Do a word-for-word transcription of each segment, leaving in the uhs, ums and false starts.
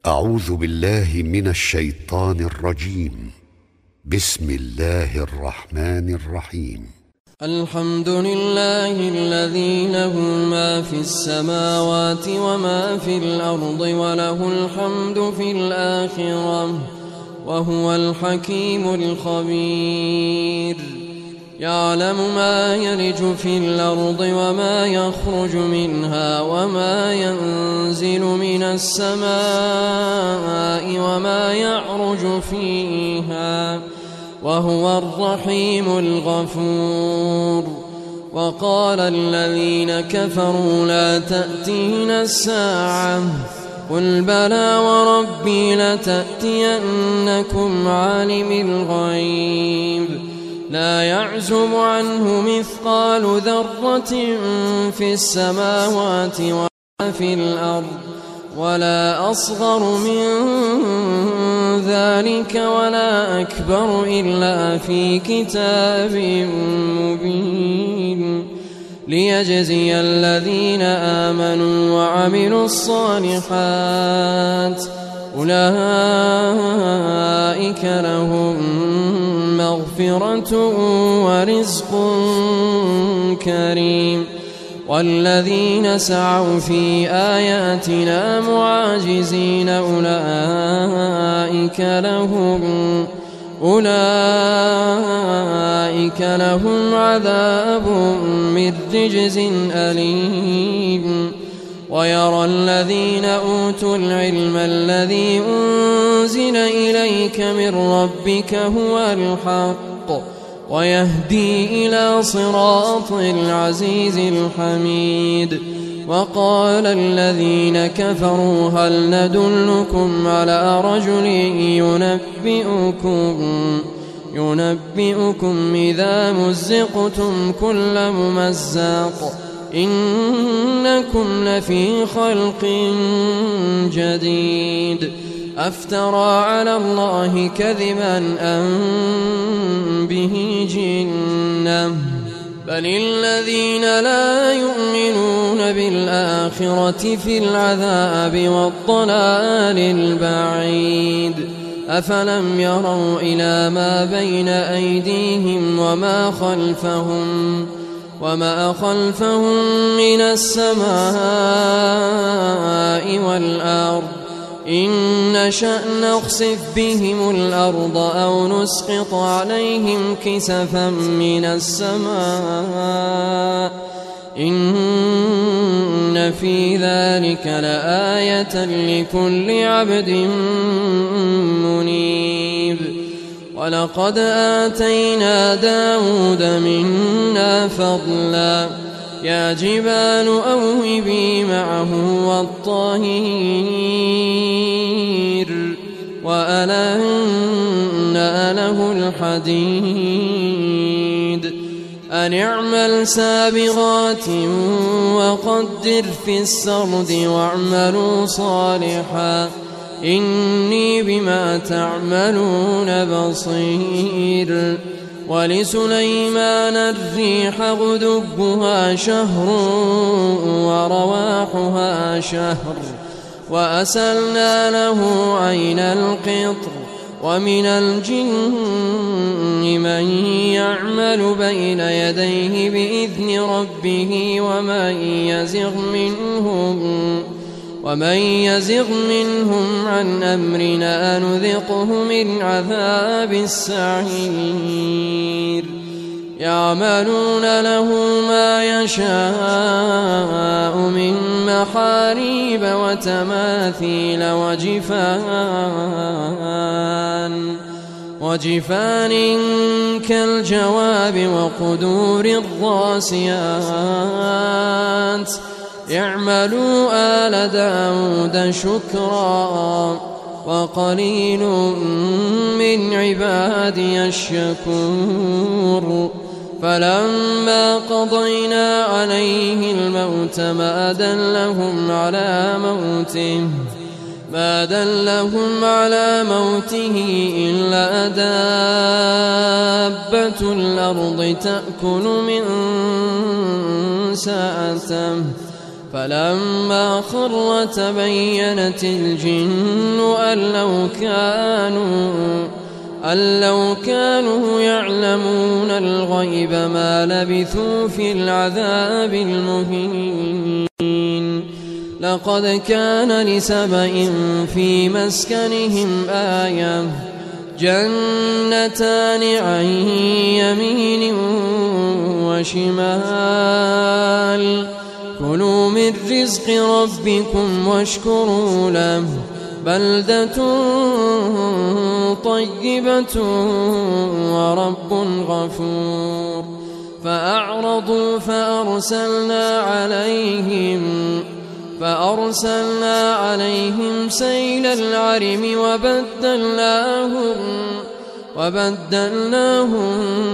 أعوذ بالله من الشيطان الرجيم. بسم الله الرحمن الرحيم. الحمد لله الذي له ما في السماوات وما في الأرض وله الحمد في الآخرة وهو الحكيم الخبير. يعلم ما يلج في الأرض وما يخرج منها وما ينزل من السماء وما يعرج فيها وهو الرحيم الغفور. وقال الذين كفروا لا تأتينا الساعة قل بلى وربي لتأتينكم عالم الغيب لا يعزب عنه مثقال ذرة في السماوات ولا في الأرض ولا أصغر من ذلك ولا أكبر إلا في كتاب مبين ليجزي الذين آمنوا وعملوا الصالحات أولئك لهم مغفرة ورزق كريم. والذين سعوا في آياتنا معاجزين أولئك لهم أولئك لهم عذاب من رجز أليم. ويرى الذين أوتوا العلم الذي أنزل إليك من ربك هو الحق ويهدي إلى صراط العزيز الحميد. وقال الذين كفروا هل ندلكم على رجل ينبئكم ينبئكم إذا مزقتم كل ممزق إنكم لفي خلق جديد أفترى على الله كذبا أم به جنة بل الذين لا يؤمنون بالآخرة في العذاب والضلال البعيد. أفلم يروا إلى ما بين أيديهم وما خلفهم وما خلفهم من السماء والأرض إن نشأ نخسف بهم الأرض أو نسقط عليهم كسفا من السماء إن في ذلك لآية لكل عبد منيب. ولقد آتينا داود منا فضلا يا جبال أوبي معه والطير وألنا له الحديد أن اعمل سابغات وقدر في السرد واعملوا صالحا إني بما تعملون بصير. ولسليمان الريح غدبها شهر ورواحها شهر وأسلنا له عين القطر ومن الجن من يعمل بين يديه بإذن ربه ومن يزغ منهم ومن يزغ منهم عن أمرنا نذقه من عذاب السعير. يعملون له ما يشاء من محاريب وتماثيل وجفان وجفان كالجواب وقدور الراسيات اعملوا آل داود شكرا وقليل من عبادي الشكور. فلما قضينا عليه الموت ما دلهم على موته ما دلهم على موته إلا دابة الأرض تأكل من سأته فلما خر تبينت الجن أن لو كانوا أن لو كانوا يعلمون الغيب ما لبثوا في العذاب المهين. لقد كان لسبإ في مسكنهم آية جنتان عن يمين وشمال كلوا من رزق ربكم واشكروا له بلدة طيبة ورب غفور. فأعرضوا فأرسلنا عليهم فأرسلنا عليهم سيل العرم وبدلناهم وبدلناهم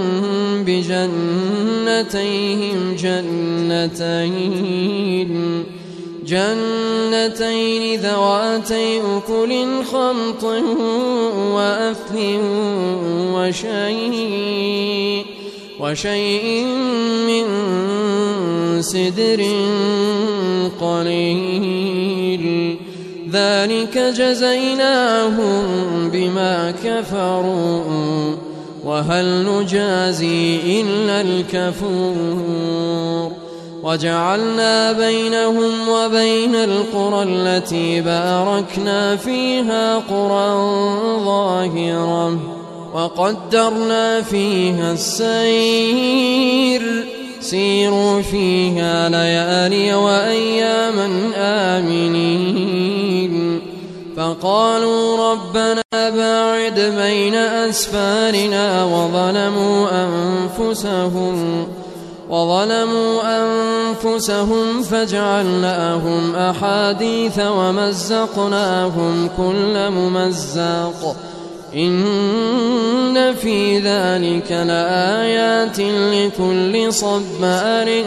بجنتيهم جنتين جنتين ذواتي أكل خمط وأثل وشيء وشيء من سدر قليل ذلك جزيناهم بما كفروا وهل نجازي إلا الكفور. وجعلنا بينهم وبين القرى التي باركنا فيها قرى ظاهرة وقدرنا فيها السير سيروا فيها ليالي وأياما آمنين. فقالوا ربنا باعد بين أسفارنا وظلموا أنفسهم وظلموا أنفسهم فجعلناهم أحاديث ومزقناهم كل ممزق إن في ذلك لآيات لكل صبار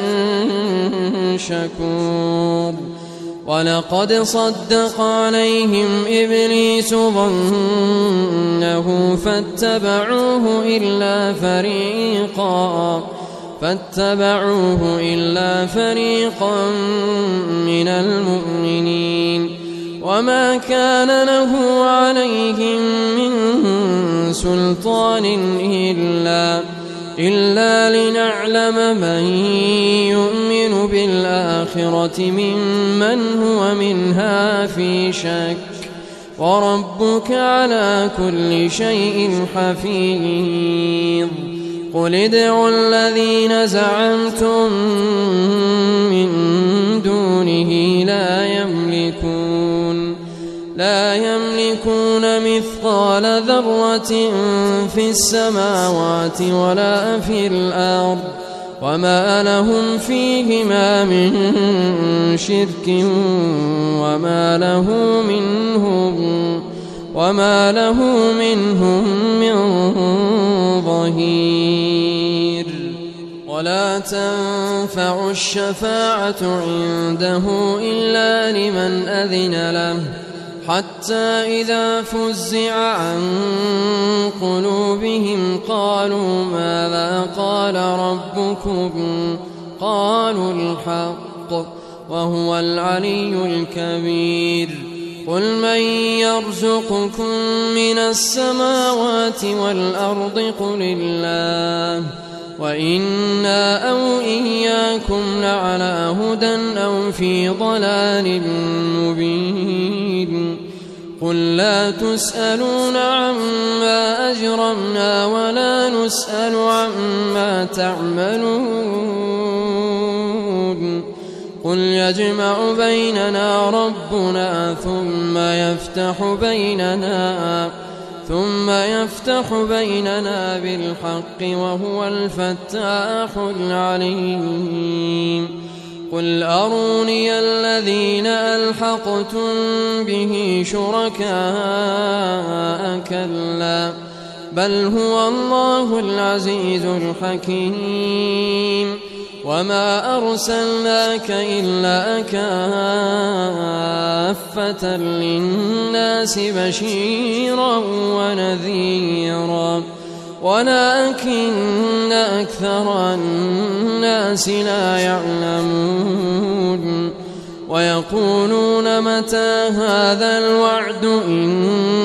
شكور. ولقد صدق عليهم إبليس ظنه فاتبعوه إلا فريقا فاتبعوه إلا فريقا من المؤمنين. وما كان له عليهم من سلطان إلا إلا لنعلم من يؤمن بالآخرة ممن هو منها في شك وربك على كل شيء حفيظ. قل ادعوا الذين زعمتم من دونه لا يملكون لا يملكون مثقال ذرة في السماوات ولا في الأرض وما لهم فيهما من شرك وما له منهم وما له منهم من ظهير. ولا تنفع الشفاعة عنده إلا لمن أذن له حتى إذا فزع عن قلوبهم قالوا ماذا قال ربكم قالوا الحق وهو العلي الكبير. قل من يرزقكم من السماوات والأرض قل الله وإنا أو إياكم لعلى هدى أو في ضلال مبين. قل لا تسألون عما أجرمنا ولا نسأل عما تعملون. قل يجمع بيننا ربنا ثم يفتح بيننا ثم يفتح بيننا بالحق وهو الفتاح العليم. قل أروني الذين ألحقتم به شركاء كلا بل هو الله العزيز الحكيم. وما أرسلناك إلا كافة للناس بشيرا ونذيرا ولكن أكثر الناس لا يعلمون. ويقولون متى هذا الوعد إن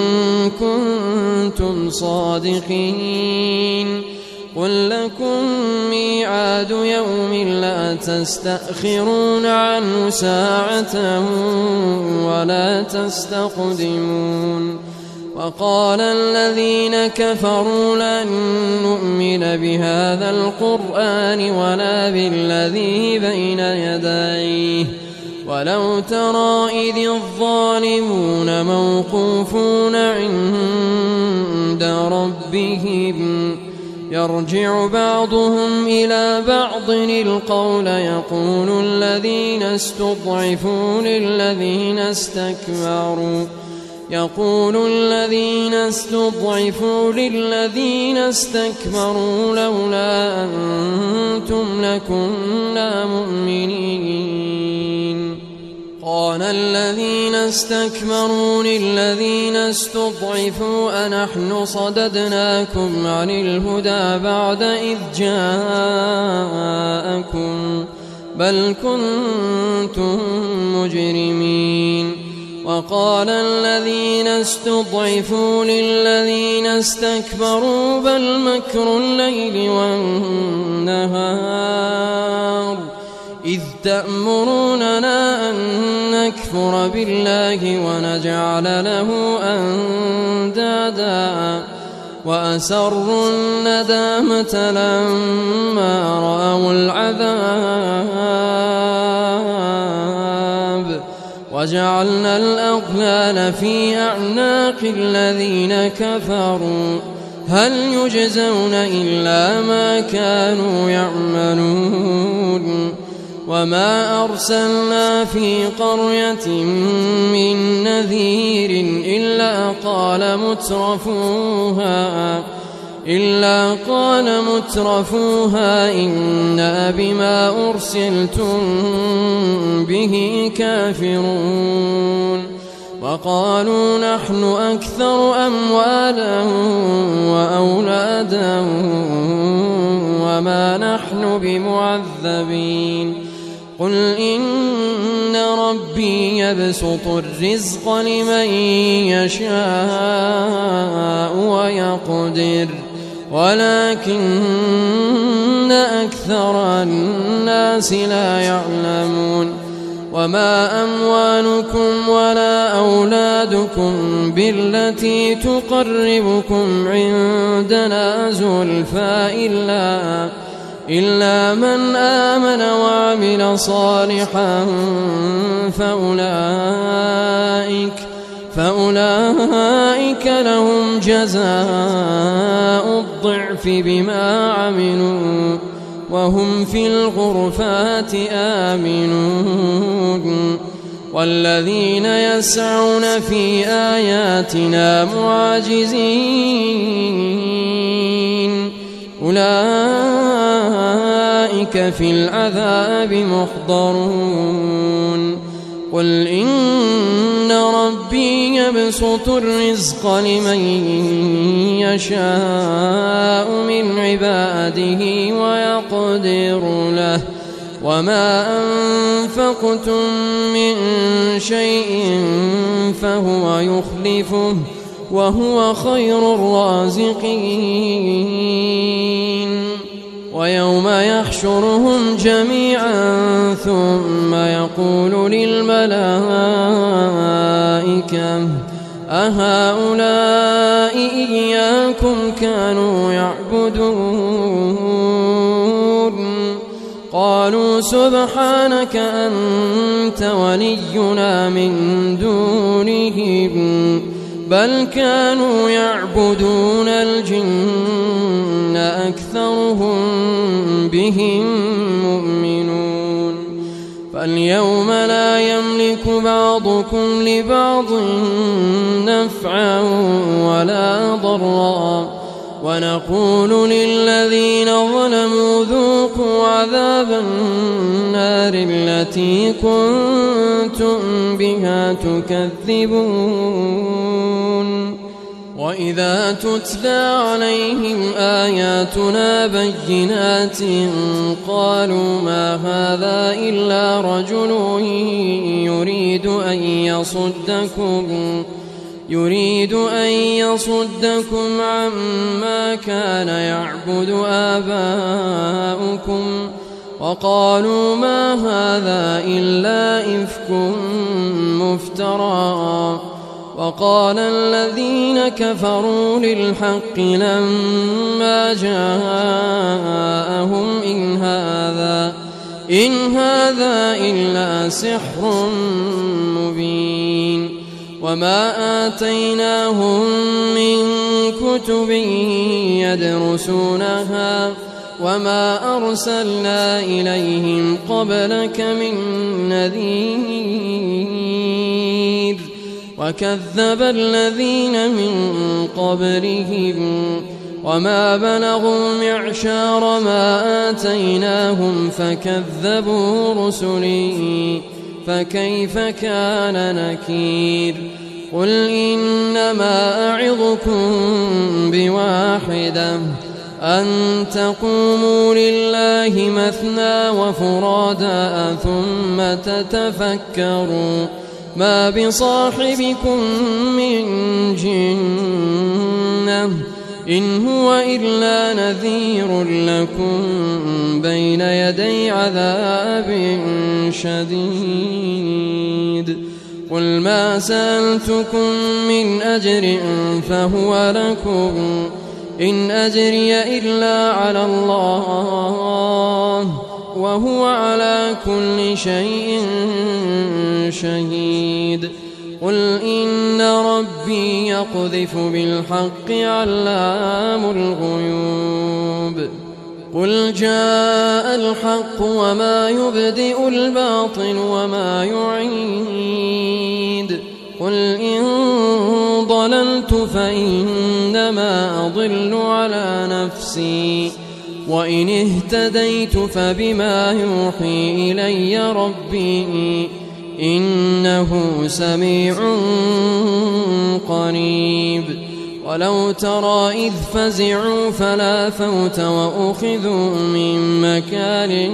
كنتم صادقين قل لكم ميعاد يوم لا تستأخرون عنه ساعة ولا تستقدمون وقال الذين كفروا لن نؤمن بهذا القرآن ولا بالذي بين يديه ولو ترى إذ الظالمون موقوفون عند ربهم يرجع بعضهم إلى بعض القول يقول الذين استضعفوا للذين استكبروا يقول الذين استضعفوا للذين استكبروا لولا أنتم لكنا مؤمنين قال الذين استكبروا للذين استضعفوا أنحن صددناكم عن الهدى بعد إذ جاءكم بل كنتم مجرمين وقال الذين استضعفوا للذين استكبروا بل مكر الليل والنهار إذ تأمروننا أن نكفر بالله ونجعل له أندادا وأسروا الندامة لما رأوا العذاب وجعلنا الأغلال في أعناق الذين كفروا هل يجزون إلا ما كانوا يعملون وما أرسلنا في قرية من نذير إلا قال مترفوها إلا قال مترفوها إنا بما أرسلتم به كافرون وقالوا نحن أكثر أموالا وأولادا وما نحن بمعذبين قل إن ربي يبسط الرزق لمن يشاء ويقدر ولكن أكثر الناس لا يعلمون وما أموالكم ولا أولادكم بالتي تقربكم عندنا زلفى إلا إلا من آمن وعمل صالحا فأولئك فأولئك لهم جزاء الضعف بما عملوا وهم في الغرفات آمنون والذين يسعون في آياتنا معاجزين أولئك في العذاب محضرون قل إن ربي يبسط الرزق لمن يشاء من عباده ويقدر له وما أنفقتم من شيء فهو يخلفه وهو خير الرازقين ويوم يحشرهم جميعا ثم يقول للملائكة أهؤلاء إياكم كانوا يعبدون قالوا سبحانك أنت ولينا من دونهم بل كانوا يعبدون الجن أكثرهم بهم مؤمنون فاليوم لا يملك بعضكم لبعض نفعا ولا ضرا ونقول للذين ظلموا ذوقوا عذاب النار التي كنتم بها تكذبون وإذا تتلى عليهم آياتنا بينات قالوا ما هذا إلا رجل يريد أن يصدكم يريد أن يصدكم عما كان يعبد آباؤكم وقالوا ما هذا إلا إفك مفترى وقال الذين كفروا للحق لما جاءهم إن هذا إن هذا إلا سحر مبين وما آتيناهم من كتب يدرسونها وما أرسلنا إليهم قبلك من نذير وكذب الذين من قبلهم وما بلغوا معشار ما آتيناهم فكذبوا رسلي فكيف كان نكير قل إنما أعظكم بواحدة أن تقوموا لله مثنى وفرادا ثم تتفكروا ما بصاحبكم من جنة إن هو إلا نذير لكم بين يدي عذاب شديد قل ما سألتكم من أجر فهو لكم إن أجري إلا على الله وهو على كل شيء شهيد قل إن ربي يقذف بالحق علام الغيوب قل جاء الحق وما يبدئ الباطل وما يعيد قل إن ضللت فإنما أضل على نفسي وإن اهتديت فبما يوحي إلي ربي إنه سميع قريب ولو ترى إذ فزعوا فلا فوت وأخذوا من مكان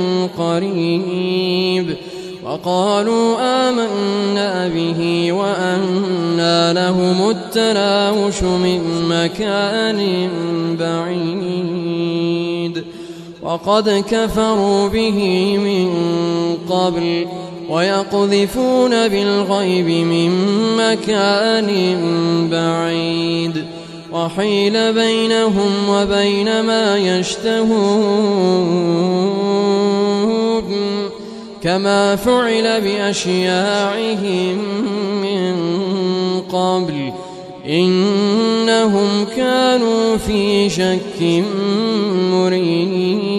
قريب وقالوا آمنا به وأنى لهم التناوش من مكان بعيد وقد كفروا به من قبل ويقذفون بالغيب من مكان بعيد وحيل بينهم وبين ما يشتهون كما فعل بأشياعهم من قبل إنهم كانوا في شك مريب